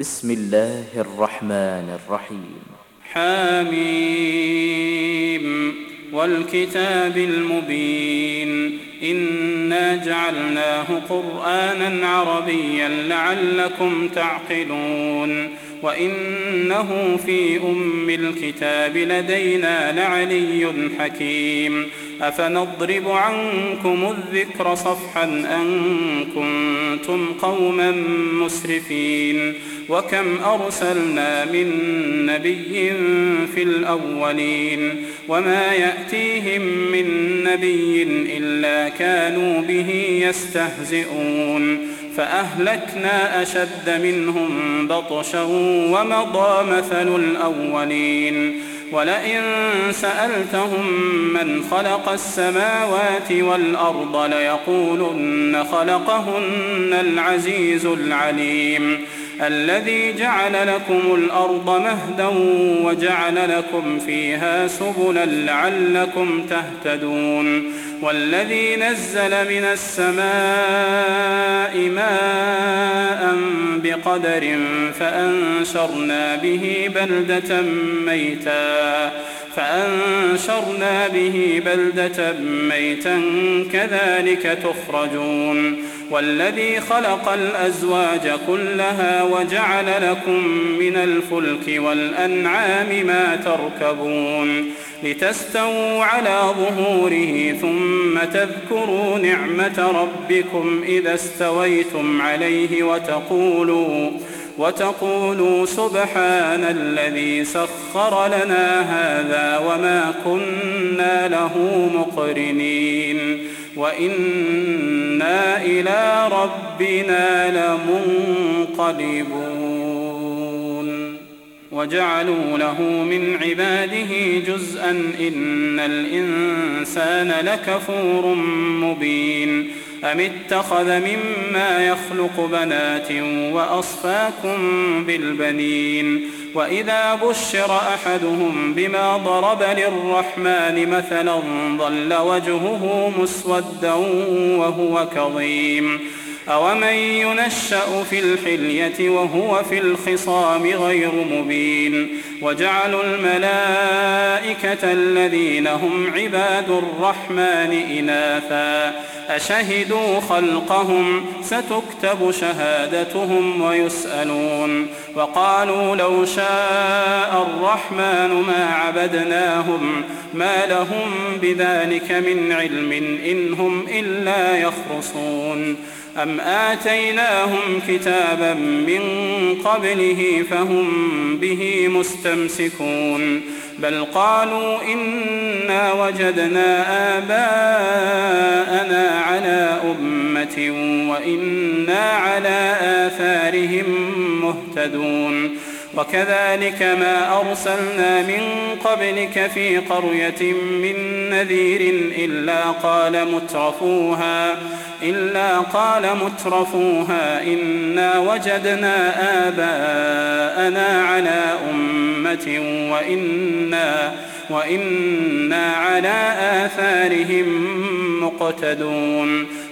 بسم الله الرحمن الرحيم. حميم والكتاب المبين إنا جعلناه قرآنا عربيا لعلكم تعقلون وإنه في أم الكتاب لدينا لعلي حكيم أفنضرب عنكم الذكر صفحا أن كنتم قوما مسرفين وكم أرسلنا من نبي في الأولين وما يأتيهم من نبي إلا كانوا به يستهزئون فأهلكنا أشد منهم بطشا ومضى مثل الأولين ولئن سألتهم من خلق السماوات والأرض ليقولن خلقهن العزيز العليم الذي جعل لكم الأرض مهدا وجعل لكم فيها سبلا لعلكم تهتدون والذي نزل من السماء ماء بقدر فأنشرنا به بلدة ميتا كذلك تخرجون والذي خلق الأزواج كلها وجعل لكم من الفلك والأنعام ما تركبون لتستووا على ظهوره ثم تذكروا نعمة ربكم إذا استويتم عليه وتقولوا سبحان الذي سخر لنا هذا وما كنا له مقرنين وإنا إلى ربنا لمنقلبون وجعلوا له من عباده جزءا إن الإنسان لكفور مبين أم اتخذ مما يخلق بنات وأصفاكم بالبنين وإذا بشر أحدهم بما ضرب للرحمن مثلا ظل وجهه مسودا وهو كظيم أومن ينشأ في الحلية وهو في الخصام غير مبين وجعلوا الملائكة الذين هم عباد الرحمن إناثا أشهدوا خلقهم ستكتب شهادتهم ويسألون وقالوا لو شاء الرحمن ما عبدناهم ما لهم بذلك من علم إن هم إلا يخرصون أم آتيناهم كتابا من قبله فهم به مستمسكون بل قالوا إنا وجدنا آباءنا على أمة وإنا على آثارهم مهتدون وكذلك ما أرسلنا من قبلك في قرية من نذير إلا قال مترفوها إنا وجدنا آباءنا على أمة وإنا على آثارهم مقتدون